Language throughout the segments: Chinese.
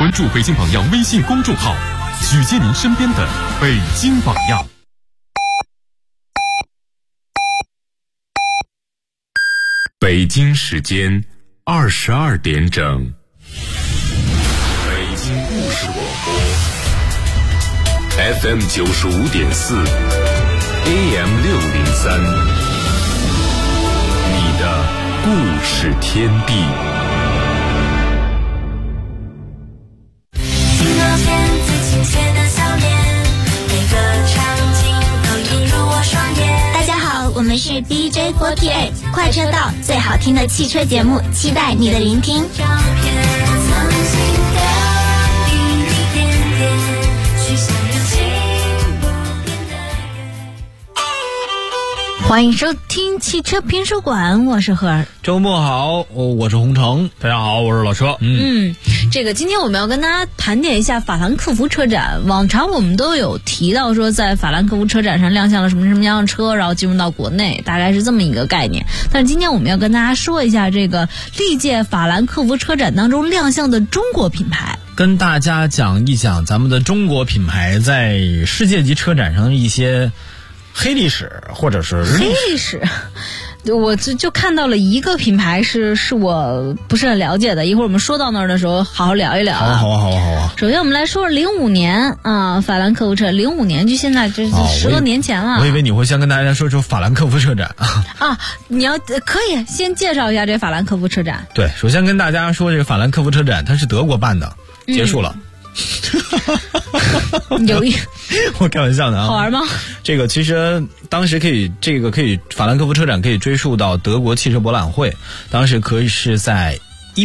关注北京榜样微信公众号，举荐您身边的北京榜样。北京时间22点整，北京故事广播 FM 95.4 AM 603，你的故事天地。 我们是 DJ48 快车道，最好听的汽车节目，期待你的聆听。欢迎收听汽车评书馆，我是何儿。 周末好，我是洪城。 大家好，我是老车。 这个今天我们要跟大家盘点一下法兰克福车展。往常我们都有提到说，在法兰克福车展上亮相了什么样的车，然后进入到国内，大概是这么一个概念。但是今天我们要跟大家说一下这个历届法兰克福车展当中亮相的中国品牌， 跟大家讲一讲咱们的中国品牌在世界级车展上的一些黑历史，或者是黑历史。我就看到了一个品牌是我不是很了解的，一会儿我们说到那儿的时候好好聊一聊。 好啊。 首先我们来说05年啊，法兰克福车05年就现在这10多年前了。 我以为你会先跟大家说法兰克福车展啊，你要可以先介绍一下这法兰克福车展。 对，首先跟大家说这个法兰克福车展它是德国办的，结束了。我开玩笑的啊， 好玩吗？ 这个其实当时可以法兰克福车展可以追溯到德国汽车博览会，当时可以是在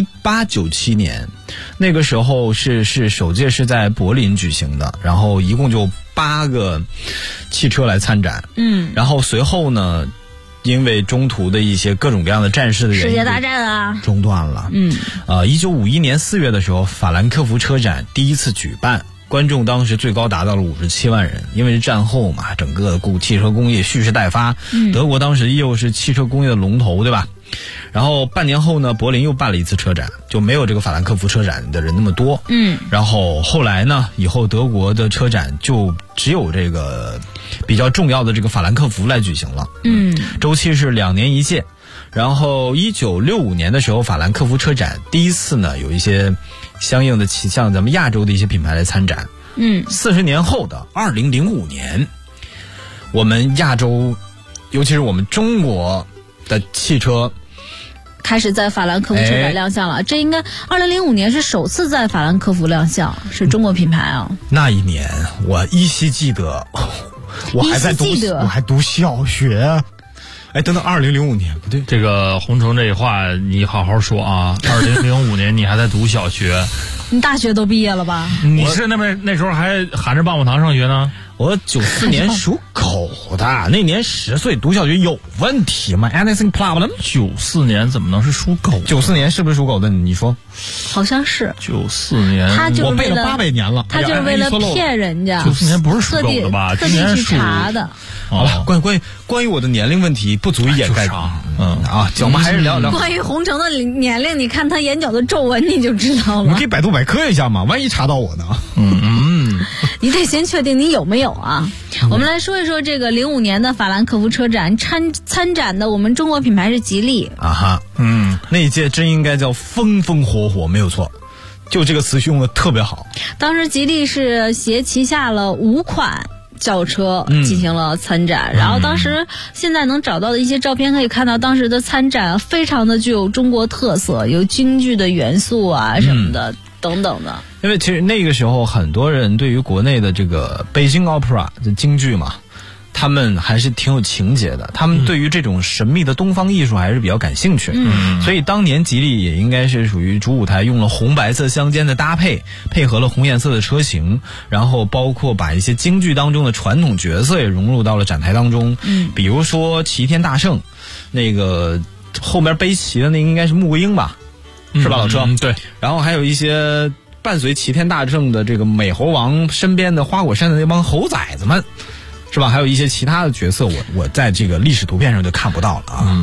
1897年，那个时候是首届是在柏林举行的，然后一共就8个汽车来参展，然后随后呢，因为中途的一些各种各样的战事的原因， 世界大战啊中断了。1951年4月的时候，法兰克福车展第一次举办，观众当时最高达到了57万人，因为是战后嘛，整个汽车工业蓄势待发，德国当时又是汽车工业的龙头，对吧？然后半年后呢，柏林又办了一次车展，就没有这个法兰克福车展的人那么多。然后后来呢，以后德国的车展就只有这个比较重要的这个法兰克福来举行了。周期是2年一届。然后1965年的时候，法兰克福车展第一次呢有一些相应的像咱们亚洲的一些品牌来参展。40年后的2005年，我们亚洲，尤其是我们中国的汽车开始在法兰克福车展亮相了。这应该2005年是首次在法兰克福亮相，是中国品牌啊。 那一年我依稀记得，我还读小学。等等，2005年不对， 这个洪城这话你好好说啊。2005年你还在读小学， 你大学都毕业了吧？ 你是那时候还含着棒棒糖上学呢？ 我94年属狗的，那年10岁读小学有问题吗 ？Anything problem？ 94年怎么能是属狗 ？94年是不是属狗的？你说？ 好像是。 94年， 我背了800年了。 他就是为了骗人家。 94年不是属狗的吧？ 特地去查的。 好了，关于我的年龄问题不足以掩盖。我们还是聊聊关于洪城的年龄。你看他眼角的皱纹，你就知道了。 我们可以百度百科一下嘛，万一查到我呢？ 你得先确定你有没有啊。我们来说一说这个05年的法兰克福车展参展的我们中国品牌是吉利啊哈。那一届真应该叫风风火火，没有错，就这个词用的特别好。 当时吉利是旗下了5款轿车进行了参展，然后当时现在能找到的一些照片可以看到，当时的参展非常的具有中国特色，有京剧的元素啊什么的等等的。 因为其实那个时候很多人对于国内的这个北京 Opera 的京剧嘛，他们还是挺有情节的，他们对于这种神秘的东方艺术还是比较感兴趣。所以当年吉利也应该是属于主舞台用了红白色相间的搭配，配合了红颜色的车型，然后包括把一些京剧当中的传统角色也融入到了展台当中。比如说齐天大圣，那个后面背旗的那个应该是穆桂英吧，是吧老车？ 对。然后还有一些伴随齐天大圣的这个美猴王身边的花果山的那帮猴崽子们，是吧？还有一些其他的角色，我在这个历史图片上就看不到了啊。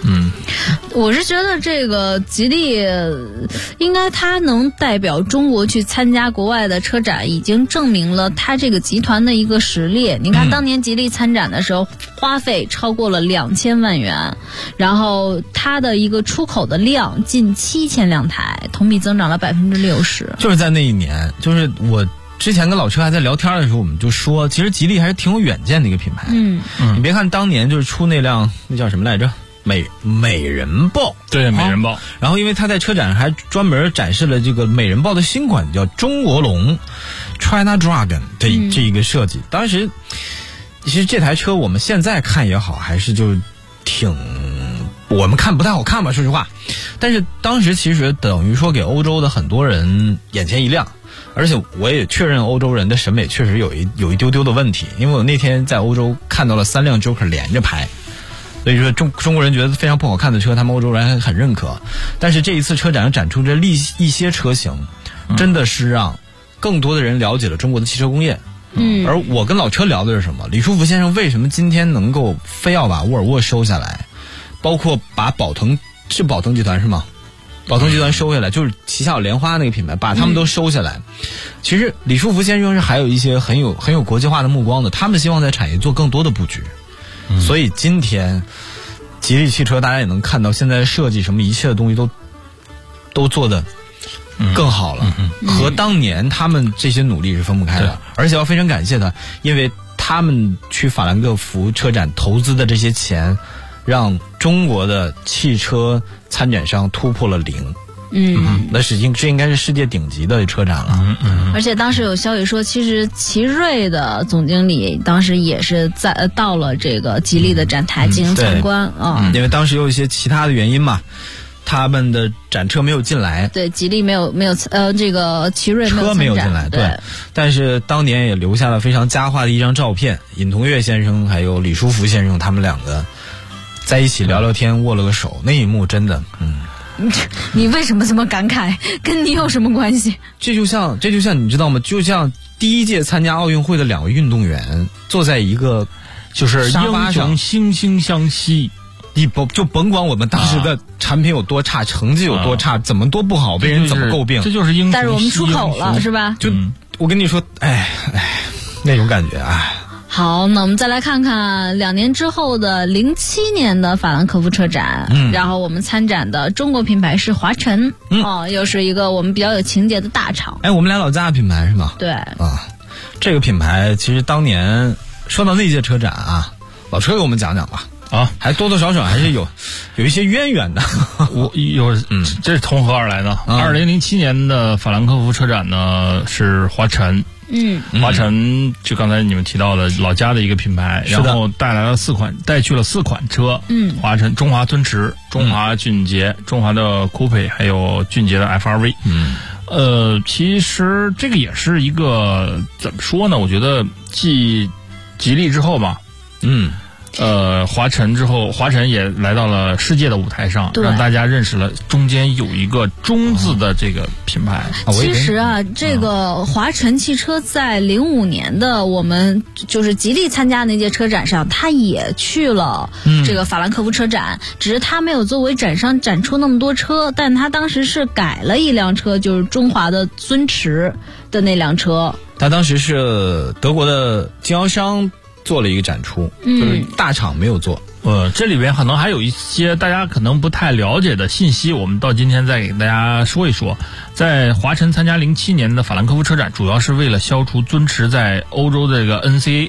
我是觉得这个吉利应该它能代表中国去参加国外的车展，已经证明了它这个集团的一个实力。你看当年吉利参展的时候，花费超过了2000万元，然后它的一个出口的量近7000辆台，同比增长了60%。 就是在那一年，就是我之前跟老车还在聊天的时候，我们就说，其实吉利还是挺有远见的一个品牌。你别看当年就是出那辆那叫什么来着？美人豹， 对，美人豹。 然后因为他在车展上还专门展示了这个美人豹的新款，叫中国龙 China Dragon 的这一个设计。当时其实这台车我们现在看也好，还是就我们看不太好看吧，说实话。但是当时其实等于说给欧洲的很多人眼前一亮。而且我也确认欧洲人的审美确实有一丢丢的问题，因为我那天在欧洲看到了3辆 Joker 连着排。所以说中国人觉得非常不好看的车，他们欧洲人很认可。但是这一次车展上展出这一些车型，真的是让更多的人了解了中国的汽车工业。而我跟老车聊的是什么？李书福先生为什么今天能够非要把沃尔沃收下来，包括把宝腾集团是吗？宝腾集团收下来，就是旗下有莲花那个品牌，把他们都收下来。其实李书福先生是还有一些很有国际化的目光的，他们希望在产业做更多的布局。所以今天吉利汽车大家也能看到，现在设计什么一切的东西都做得更好了，和当年他们这些努力是分不开的。而且要非常感谢他，因为他们去法兰克福车展投资的这些钱，让中国的汽车参展商突破了0。那这应该是世界顶级的车展了。 而且当时有消息说，其实奇瑞的总经理当时也是到了这个吉利的展台进行参观啊。 因为当时有一些其他的原因嘛，他们的展车没有进来。 对，吉利没有这个奇瑞车没有进来。对，但是当年也留下了非常佳话的一张照片，尹同跃先生还有李书福先生他们两个在一起聊聊天，握了个手，那一幕真的你为什么这么感慨？跟你有什么关系？ 这就像你知道吗？就像第一届参加奥运会的2位运动员坐在一个就是沙发上， 英雄惺惺相惜。 你就甭管我们当时的产品有多差，成绩有多差，怎么多不好，被人怎么诟病， 这就是英雄。 但是我们出口了，是吧？ 就我跟你说，那种感觉， 好，那我们再来看看2年之后的07年的法兰克福车展，然后我们参展的中国品牌是华晨，又是一个我们比较有情节的大厂。 我们俩老家的品牌是吗？ 对这个品牌其实当年说到那届车展老车给我们讲讲吧。还多多少少还是有一些渊源的。 这是从何而来呢？2007年的法兰克福车展呢是华晨。华晨就刚才你们提到的老家的一个品牌，然后带去了4款车。华晨、中华尊驰、中华骏捷、中华的酷配，还有骏捷的 FRV。其实这个也是一个怎么说呢？我觉得继吉利之后吧，华晨之后，华晨也来到了世界的舞台上，让大家认识了中间有一个中字的这个品牌。 其实这个华晨汽车在05年的我们就是吉利参加那届车展上，他也去了这个法兰克福车展，只是他没有作为展商展出那么多车，但他当时是改了一辆车，就是中华的尊驰的那辆车。 他当时是德国的经销商做了一个展出，就是大厂没有做。 这里边可能还有一些大家可能不太了解的信息，我们到今天再给大家说一说。在华晨参加07年的法兰克福车展，主要是为了消除尊驰在欧洲的这个 NC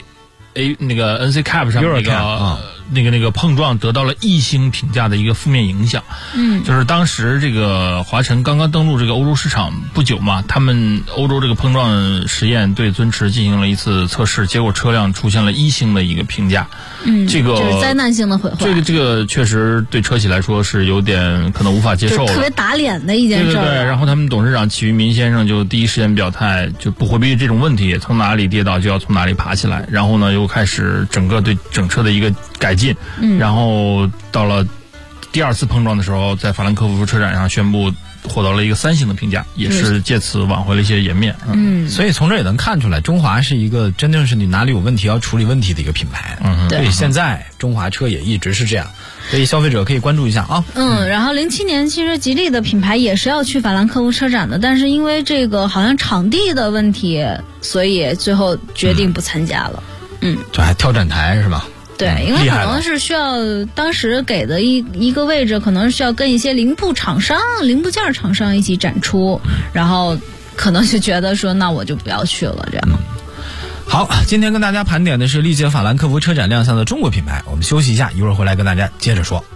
Cap 上那个碰撞得到了1星评价的一个负面影响。就是当时这个华晨刚刚登陆这个欧洲市场不久嘛，他们欧洲这个碰撞实验对尊驰进行了一次测试，结果车辆出现了1星的一个评价。这个就是灾难性的毁坏。 这个确实对车企来说是有点可能无法接受了， 特别打脸的一件事。 对，然后他们董事长祁于民先生就第一时间表态，就不回避这种问题，从哪里跌倒就要从哪里爬起来。然后呢，又开始整个对整车的一个改进。然后到了第2次碰撞的时候，在法兰克福车展上宣布获得了一个3星的评价，也是借此挽回了一些颜面。 所以从这也能看出来，中华是一个真正是你哪里有问题要处理问题的一个品牌。所以现在中华车也一直是这样，所以消费者可以关注一下啊。 然后07年其实吉利的品牌也是要去法兰克福车展的，但是因为这个好像场地的问题，所以最后决定不参加了。 这还跳展台是吧？ 对，因为可能是需要当时给的一个位置，可能是要跟一些零部件厂商一起展出，然后可能就觉得说那我就不要去了这样。 好，今天跟大家盘点的是历届法兰克福车展亮相的中国品牌，我们休息一下，一会儿回来跟大家接着说。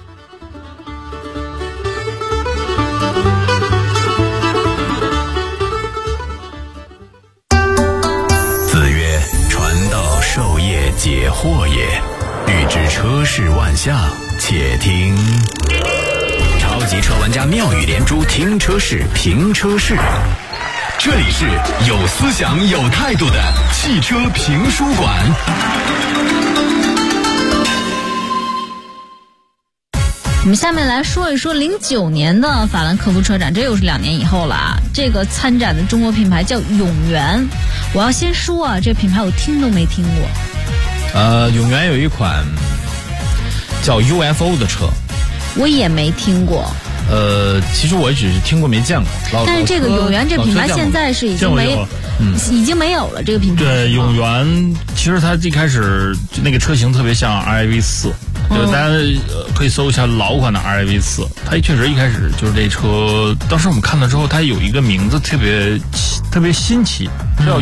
子曰：传道授业解惑也，欲知车事万象，且听超级车玩家妙语连珠，听车事评车事。这里是有思想有态度的汽车评书馆。 我们下面来说一说09年的法兰克福车展，这又是2年以后了啊。这个参展的中国品牌叫永源。我要先说啊，这品牌我听都没听过。 永源有一款叫 UFO 的车， 我也没听过。 其实我只是听过没见过。 但是这个永源这品牌现在是已经没有了这个品牌。 对，永源其实它一开始那个车型特别像 RAV4，就大家可以搜一下老款的 RAV4，它确实一开始就是这车，当时我们看了之后，它有一个名字特别新奇，叫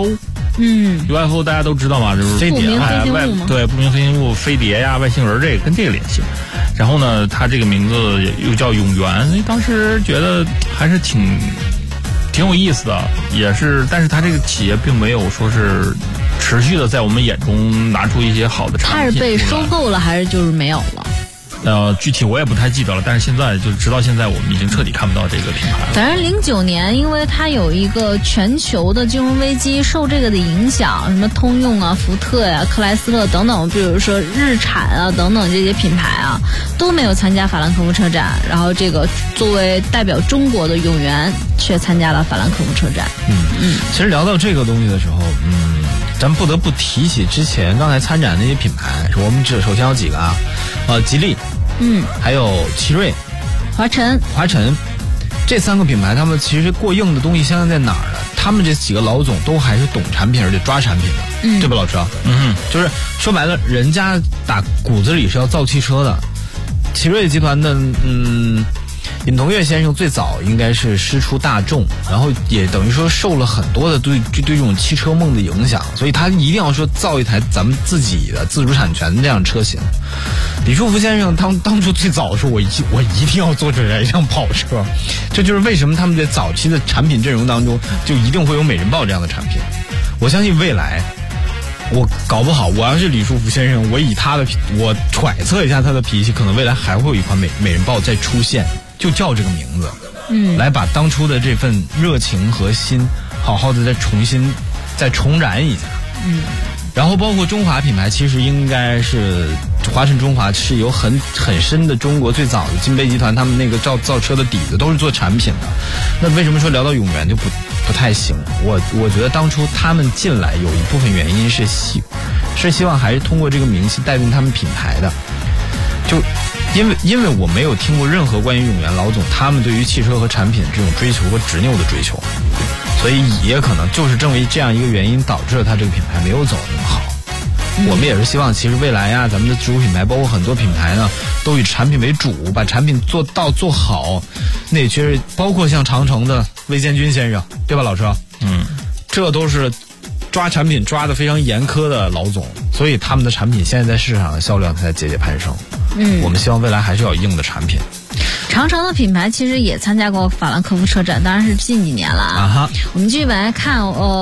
UFO。UFO 大家都知道嘛，就是飞碟对，不明飞行物、飞碟呀、外星人，这个跟这个联系。然后呢，它这个名字又叫永源，所以当时觉得还是挺有意思的，也是，但是它这个企业并没有说是持续的在我们眼中拿出一些好的产品。 它是被收购了还是就是没有了？ 具体我也不太记得了，但是现在就直到现在我们已经彻底看不到这个品牌了。 反正09年，因为它有一个全球的金融危机，受这个的影响，什么通用啊、福特呀、克莱斯勒等等，比如说日产啊等等这些品牌啊，都没有参加法兰克福车展。然后这个作为代表中国的永源却参加了法兰克福车展。 其实聊到这个东西的时候，咱们不得不提起之前刚才参展的那些品牌，我们首先有几个啊，吉利，还有奇瑞、 华晨， 这3个品牌，他们其实过硬的东西现在在哪儿呢？他们这几个老总都还是懂产品而且抓产品的，对吧，老车？就是说白了，人家打骨子里是要造汽车的。奇瑞集团的尹同跃先生最早应该是师出大众，然后也等于说受了很多的对这种汽车梦的影响，所以他一定要说造一台咱们自己的自主产权的这样车型。李书福先生当初最早说我一定要做这辆跑车，这就是为什么他们在早期的产品阵容当中就一定会有美人豹这样的产品。我相信未来，我搞不好我要是李书福先生，我揣测一下他的脾气，可能未来还会有一款美人豹再出现，就叫这个名字，来把当初的这份热情和心好好的再重燃一下。然后包括中华品牌，其实应该是华晨中华是有很深的中国最早的金杯集团，他们那个造车的底子都是做产品的。那为什么说聊到永源就不太行？我觉得当初他们进来有一部分原因是希望还是通过这个名气带动他们品牌的。就因为我没有听过任何关于永源老总他们对于汽车和产品这种追求和执拗的追求，所以也可能就是正为这样一个原因导致了他这个品牌没有走那么好。我们也是希望其实未来呀，咱们的自主品牌包括很多品牌呢都以产品为主，把产品做好。那其实包括像长城的魏建军先生，对吧，老车？这都是抓产品抓得非常严苛的老总，所以他们的产品现在在市场的销量才节节攀升。我们希望未来还是要有硬的产品。 长城的品牌其实也参加过法兰克福车展，当然是近几年了啊。我们继续往下看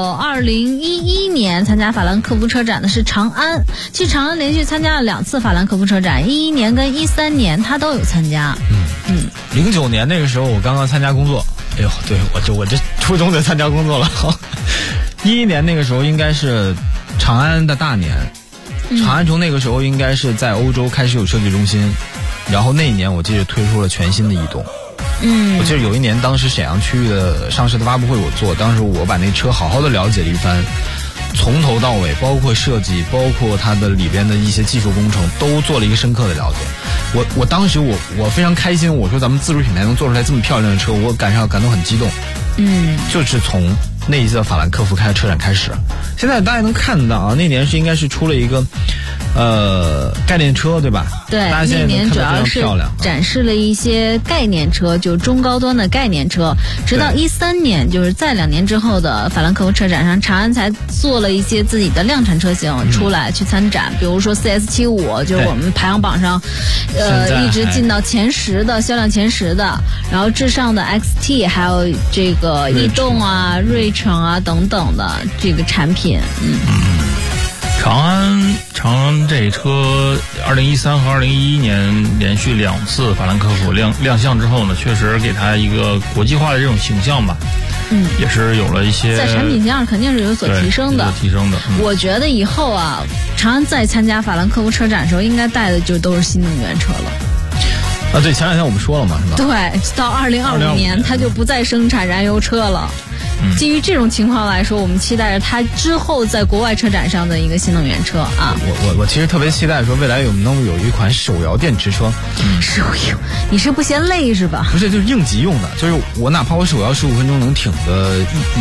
，2011年参加法兰克福车展的是长安。其实长安连续参加了2次法兰克福车展，11年跟13年他都有参加。 09年那个时候我刚刚参加工作，哎呦，对，我这初中就参加工作了。11年那个时候应该是长安的大年，长安从那个时候应该是在欧洲开始有设计中心，然后那一年我记得推出了全新的逸动， 我记得有一年，当时沈阳区域的上市的发布会我做，当时我把那车好好的了解了一番，从头到尾，包括设计，包括它的里边的一些技术工程，都做了一个深刻的了解。我当时我非常开心，我说咱们自主品牌能做出来这么漂亮的车，我感动很激动。就是从那一次的法兰克福车展开始，现在大家能看到啊，那年应该是出了一个概念车，对吧？ 对， 大家现在那年主要是漂亮展示了一些概念车，就中高端的概念车。直到13年，就是在2年之后的法兰克福车展上，长安才做了一些自己的量产车型出来去参展，比如说 CS75，就是我们排行榜上一直进到前10的销量前10的，然后至上的 XT， 还有这个逸动啊、锐骋啊等等的这个产品。 长安这车2013和2011年连续2次法兰克福亮相之后呢，确实给它一个国际化的这种形象吧。也是有了一些在产品上肯定是有所提升的。我觉得以后啊，长安再参加法兰克福车展的时候，应该带的就都是新能源车了。 对，前2天我们说了嘛，是吧？ 对，到2025年它就不再生产燃油车了。基于这种情况来说，我们期待着它之后在国外车展上的一个新能源车啊。 我其实特别期待说未来能有一款手摇电池车。 手摇，你是不嫌累是吧？ 不是，就是应急用的，就是我哪怕我手摇15分钟能挺个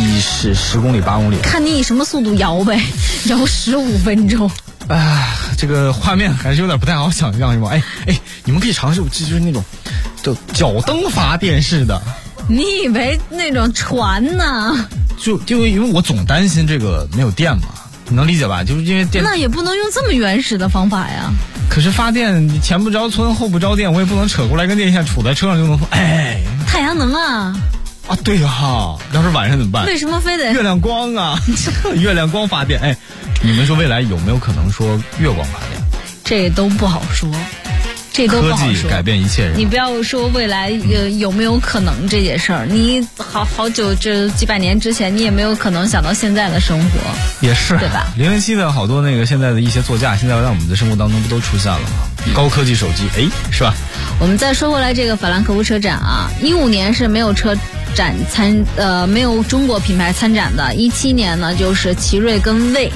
10公里8公里。 看你以什么速度摇呗，摇15分钟。 这个画面还是有点不太好想象，是吧？你们可以尝试，就是那种就脚蹬发电式的。 你以为那种船呢？ 就因为我总担心这个没有电嘛，你能理解吧？就是因为电， 那也不能用这么原始的方法呀。 可是发电你前不着村后不着店，我也不能扯过来根电线杵在车上就能。 太阳能啊！ 对哈，要是晚上怎么办？ 为什么非得月亮光啊？月亮光发电，你们说未来有没有可能说月光发电？ 这都不好说。这都不好说， 科技改变一切。 你不要说未来有没有可能这件事儿，你好久这几百年之前，你也没有可能想到现在的生活， 也是对吧 ？007的好多现在的一些座驾，现在在我们的生活当中不都出现了吗？高科技手机，是吧？ 我们再说回来，这个法兰克福车展啊，15年是没有车展没有中国品牌参展的，17年呢就是奇瑞跟魏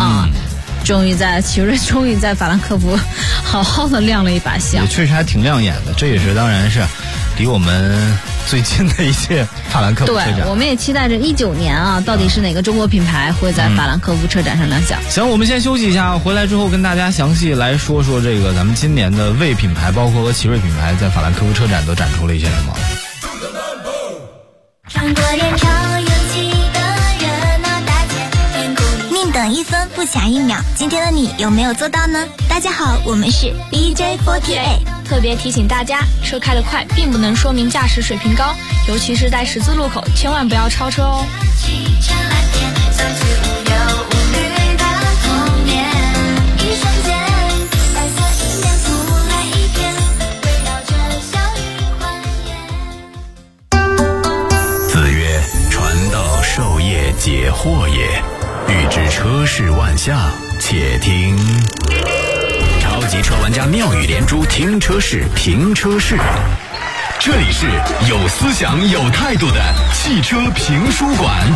奇瑞终于在法兰克福好好的亮了一把相， 也确实还挺亮眼的。这也是当然是离我们最近的一些法兰克福车展。 对，我们也期待着19年啊，到底是哪个中国品牌会在法兰克福车展上亮相。 行，我们先休息一下，回来之后跟大家详细来说说这个咱们今年的魏品牌，包括和奇瑞品牌在法兰克福车展都展出了一些什么。 穿过人潮拥挤的热闹大街，宁等1分不抢1秒，今天的你有没有做到呢？大家好，我们是 BJ48， 特别提醒大家，车开得快并不能说明驾驶水平高，尤其是在十字路口，千万不要超车哦。 子曰：传道授业解惑也，欲知车事万象，且听超级车玩家妙语连珠，听车事评车事。这里是有思想有态度的汽车评书馆。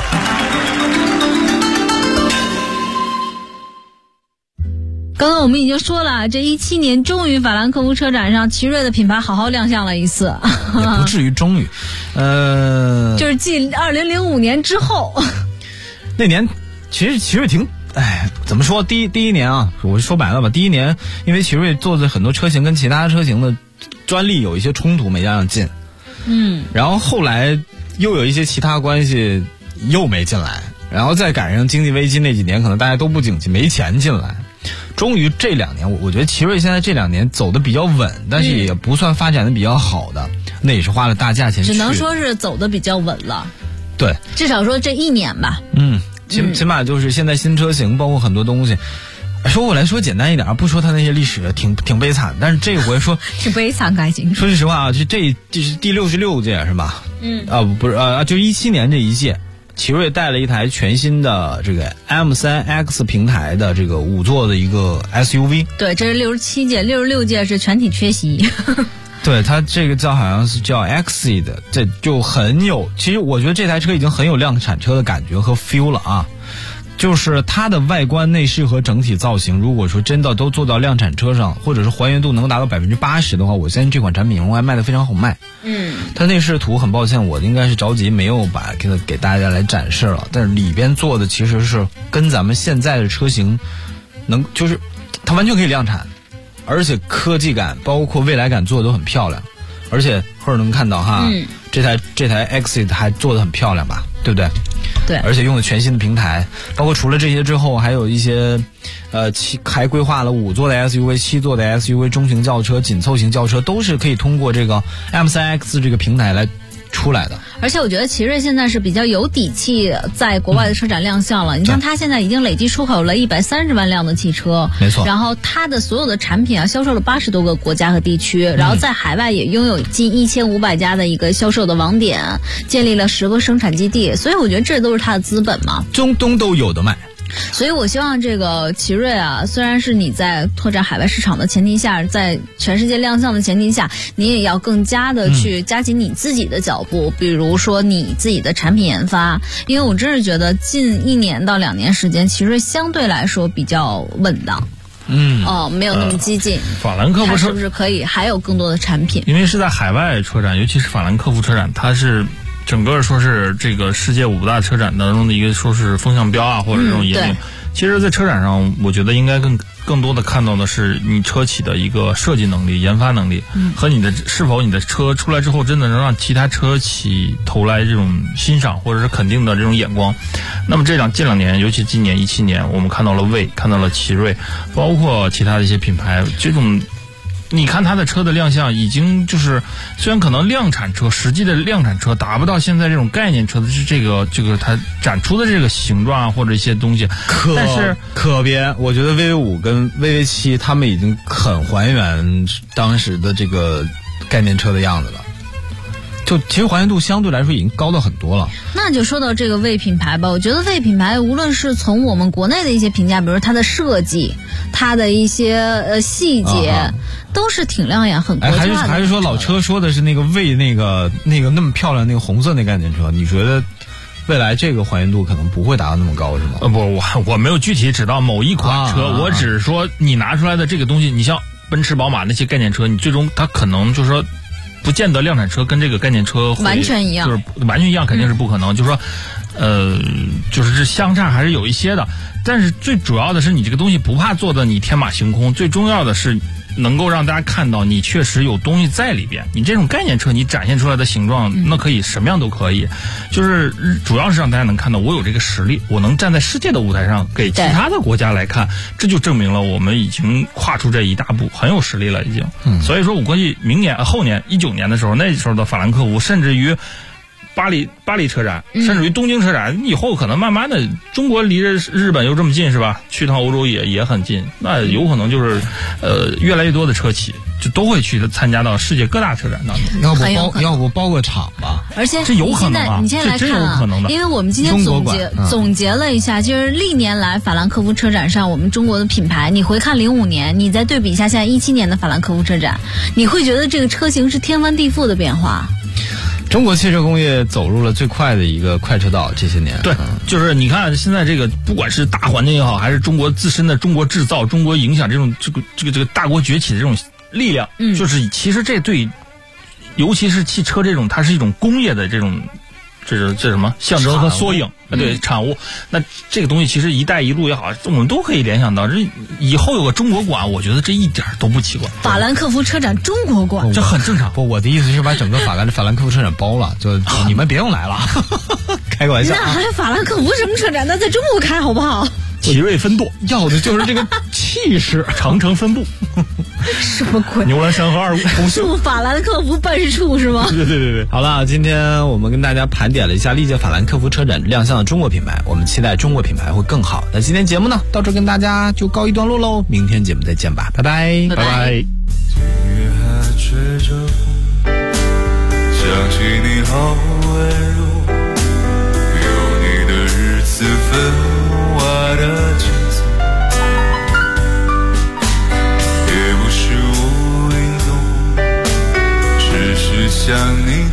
刚刚我们已经说了，这17年终于法兰克福车展上奇瑞的品牌好好亮相了一次， 也不至于终于， 就是继2005年之后， 那年其实奇瑞挺，怎么说？第一年啊，我说白了吧，第一年因为奇瑞做的很多车型跟其他车型的专利有一些冲突，没加上进，然后后来又有一些其他关系又没进来，然后再赶上经济危机那几年，可能大家都不景气，没钱进来。终于这2年，我觉得奇瑞现在这2年走的比较稳，但是也不算发展的比较好的，那也是花了大价钱去。 只能说是走的比较稳了。 对， 至少说这1年吧。 起码就是现在新车型，包括很多东西。说我来说简单一点，不说它那些历史挺悲惨，但是这回说挺悲惨，开心。 说句实话啊，这是第66届是吧？不是就17年这一届。奇瑞带了一台全新的这个 M3X 平台的这个5座的一个 SUV。 对，这是67届，66届是全体缺席。 对，它这个好像是叫 Exceed， 这就很有，其实我觉得这台车已经很有量产车的感觉和 feel 了啊。就是它的外观内饰和整体造型，如果说真的都做到量产车上，或者是还原度能达到80%的话，我相信这款产品应该卖得非常好卖。它内饰图很抱歉，我应该是着急没有把给大家来展示了，但是里边做的其实是跟咱们现在的车型就是它完全可以量产，而且科技感包括未来感做的都很漂亮，而且后能看到哈，这台 Exit 还做得很漂亮吧，对不对？ 对， 而且用了全新的平台，包括除了这些之后，还有一些还规划了5座的 SUV、7座的 SUV、中型轿车、紧凑型轿车，都是可以通过这个 M3X 这个平台来出来的。 而且我觉得奇瑞现在是比较有底气在国外的车展亮相了。你像它现在已经累计出口了130万辆的汽车， 没错。 然后它的所有的产品销售了80多个国家和地区，然后在海外也拥有近1500家的一个销售的网点，建立了10个生产基地，所以我觉得这都是它的资本嘛。 中东都有的卖。 所以我希望这个奇瑞啊，虽然是你在拓展海外市场的前提下，在全世界亮相的前提下，你也要更加的去加紧你自己的脚步，比如说你自己的产品研发。因为我真是觉得近1年到2年时间，奇瑞相对来说比较稳当。没有那么激进。 法兰克福车是不是可以还有更多的产品？ 因为是在海外车展，尤其是法兰克福车展，它是整个说是这个世界5大车展当中的一个说是风向标啊，或者这种引领。其实，在车展上，我觉得应该更多的看到的是你车企的一个设计能力、研发能力，和你的是否你的车出来之后真的能让其他车企投来这种欣赏或者是肯定的这种眼光。那么近2年，尤其今年17年，我们看到了魏，看到了奇瑞，包括其他的一些品牌，这种。你看它的车的亮相已经就是，虽然可能量产车实际的量产车达不到现在这种概念车的这个它展出的这个形状啊或者一些东西，但是可别，我觉得 VV5 跟 VV7 他们已经很还原当时的这个概念车的样子了。就其实还原度相对来说已经高到很多了。 那就说到这个魏品牌吧，我觉得魏品牌无论是从我们国内的一些评价，比如它的设计，它的一些细节，都是挺亮眼、很国际化的。 还是说老车说的是那个魏那个那么漂亮那个红色那概念车？你觉得未来这个还原度可能不会达到那么高是吗？ 不，我没有具体指到某一款车，我只是说你拿出来的这个东西，你像奔驰、宝马那些概念车，你最终它可能就是说。不见得量产车跟这个概念车完全一样， 就是完全一样肯定是不可能。就是说，就是这相差还是有一些的。但是最主要的是你这个东西不怕做的你天马行空，最重要的是能够让大家看到你确实有东西在里边。你这种概念车你展现出来的形状，那可以什么样都可以，就是主要是让大家能看到我有这个实力，我能站在世界的舞台上给其他的国家来看，这就证明了我们已经跨出这一大步，很有实力了已经。所以说我估计明年后年19年的时候，那时候的法兰克福，甚至于巴黎车展，甚至于东京车展，以后可能慢慢的，中国离着日本又这么近是吧？去趟欧洲也很近，那有可能就是越来越多的车企就都会去参加到世界各大车展当中。 要不包个场吧？ 而且这有可能啊， 你现在来看这真有可能的。 因为我们今天总结了一下，就是历年来法兰克福车展上我们中国的品牌，你回看05年，你再对比一下现在17年的法兰克福车展，你会觉得这个车型是天翻地覆的变化。 中国汽车工业走入了最快的一个快车道，这些年。 对，就是你看现在这个，不管是大环境也好，还是中国自身的中国制造、中国影响这种这个大国崛起的这种力量，就是其实这对，尤其是汽车这种，它是一种工业的这种。这什么象征和缩影对产物，那这个东西其实一带一路也好，我们都可以联想到，这以后有个中国馆，我觉得这一点都不奇怪。 法兰克福车展中国馆， 这很正常。 不，我的意思是把整个法兰克福车展包了，就你们别用来了，开个玩笑。 那还法兰克福什么车展？那在中国开好不好？ 奇瑞分舵要的就是这个气势， 长城分部， 什么鬼？ 牛栏山和2公驻法兰克福办事处是吗？ 对。好了，今天我们跟大家盘点了一下历届法兰克福车展亮相的中国品牌，我们期待中国品牌会更好。那今天节目呢，到这跟大家就告一段落喽，明天节目再见吧，拜拜， 拜拜。 夜还吹着风，想起你好温柔，有你的日子分外的轻松，也不是无影踪，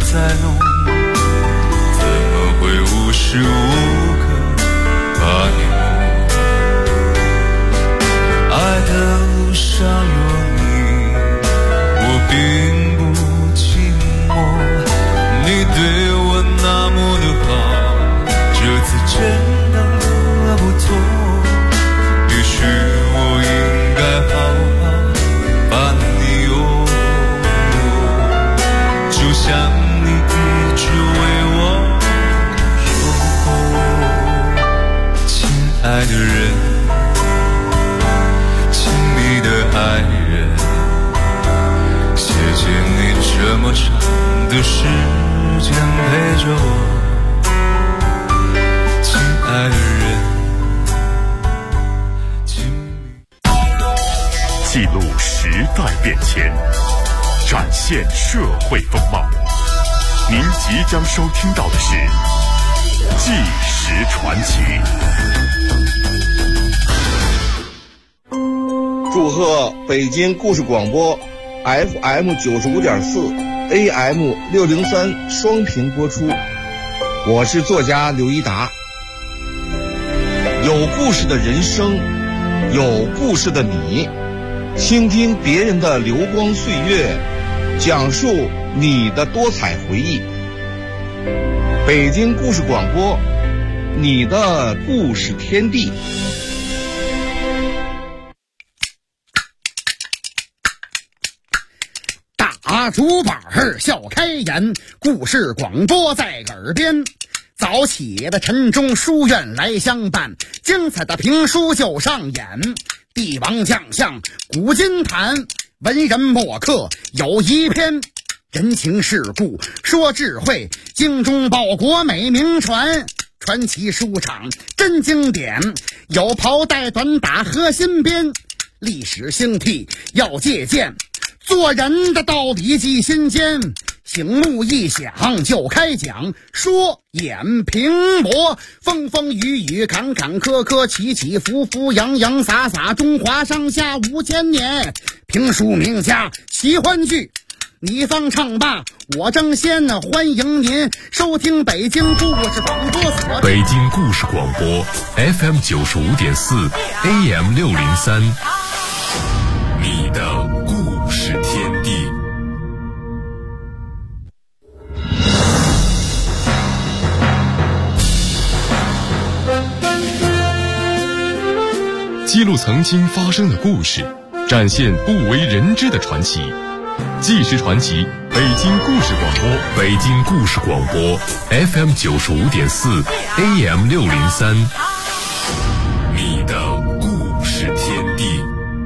再浓，怎么会无时无刻把你摸？爱的路上有你，我并不寂寞。你对我那么的好，这次真的不错。也许我应该好好把你拥有，就像你一直为我守候。亲爱的人，亲密的爱人，谢谢你这么长的时间陪着我。亲爱的人， 记录时代变迁，展现社会风貌。您即将收听到的是《纪实传奇》。 祝贺北京故事广播 FM 95.4 AM 603双频播出。我是作家刘一达。有故事的人生，有故事的你，倾听别人的流光岁月，讲述你的多彩回忆。北京故事广播，你的故事天地。 大竹板笑开颜，故事广播在耳边。早起的晨钟书院来相伴，精彩的评书就上演。帝王将相古今谈，文人墨客有一篇。人情世故说智慧，精忠报国美名传。传奇书场真经典，有袍带短打和新编。历史兴替要借鉴，做人的道理记心间。醒目一响就开讲，说演评驳，风风雨雨坎坎坷坷，起起伏伏洋洋洒洒，中华上下5000年。评书名家奇欢聚，你方唱罢我争先，欢迎您收听北京故事广播所。 北京故事广播 FM 95.4 AM 603，你的故事天地。 记录曾经发生的故事，展现不为人知的传奇。纪实传奇，北京故事广播， 北京故事广播 FM 95.4 AM 603，你的故事天地。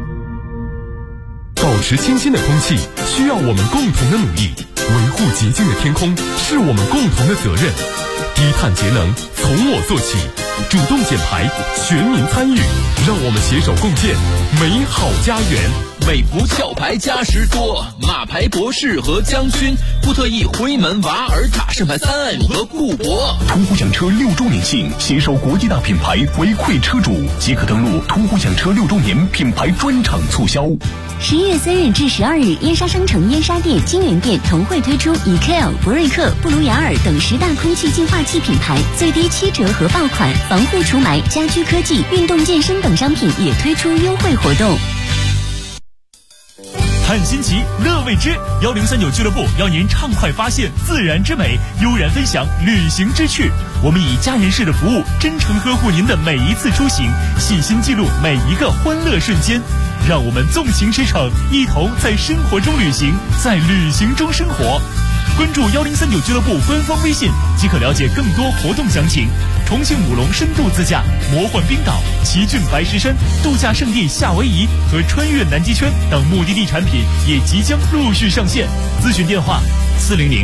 保持清新的空气需要我们共同的努力，维护洁净的天空是我们共同的责任。低碳节能从我做起，主动减排，全民参与，让我们携手共建美好家园。 美孚壳牌加时多，马牌博士和将军，布特意辉门瓦尔塔盛牌3M 和固铂。 途虎享车6周年庆，携手国际大品牌回馈车主，即可登录途虎享车6周年品牌专场促销。 11月3日至12日，燕莎商城、燕莎店、金源店同会推出以 KL、博瑞克、布鲁雅尔等10大空气净化器品牌最低7折和爆款，防护除霾、家居科技、运动健身等商品也推出优惠活动。 看新奇，乐未知，1039俱乐部邀您畅快发现自然之美，悠然分享旅行之趣。我们以家人式的服务，真诚呵护您的每一次出行，细心记录每一个欢乐瞬间。让我们纵情驰骋，一同在生活中旅行，在旅行中生活。关注1039俱乐部官方微信，即可了解更多活动详情。重庆武隆深度自驾、魔幻冰岛、奇骏白石山、度假胜地夏威夷和穿越南极圈等目的地产品也即将陆续上线。咨询电话：400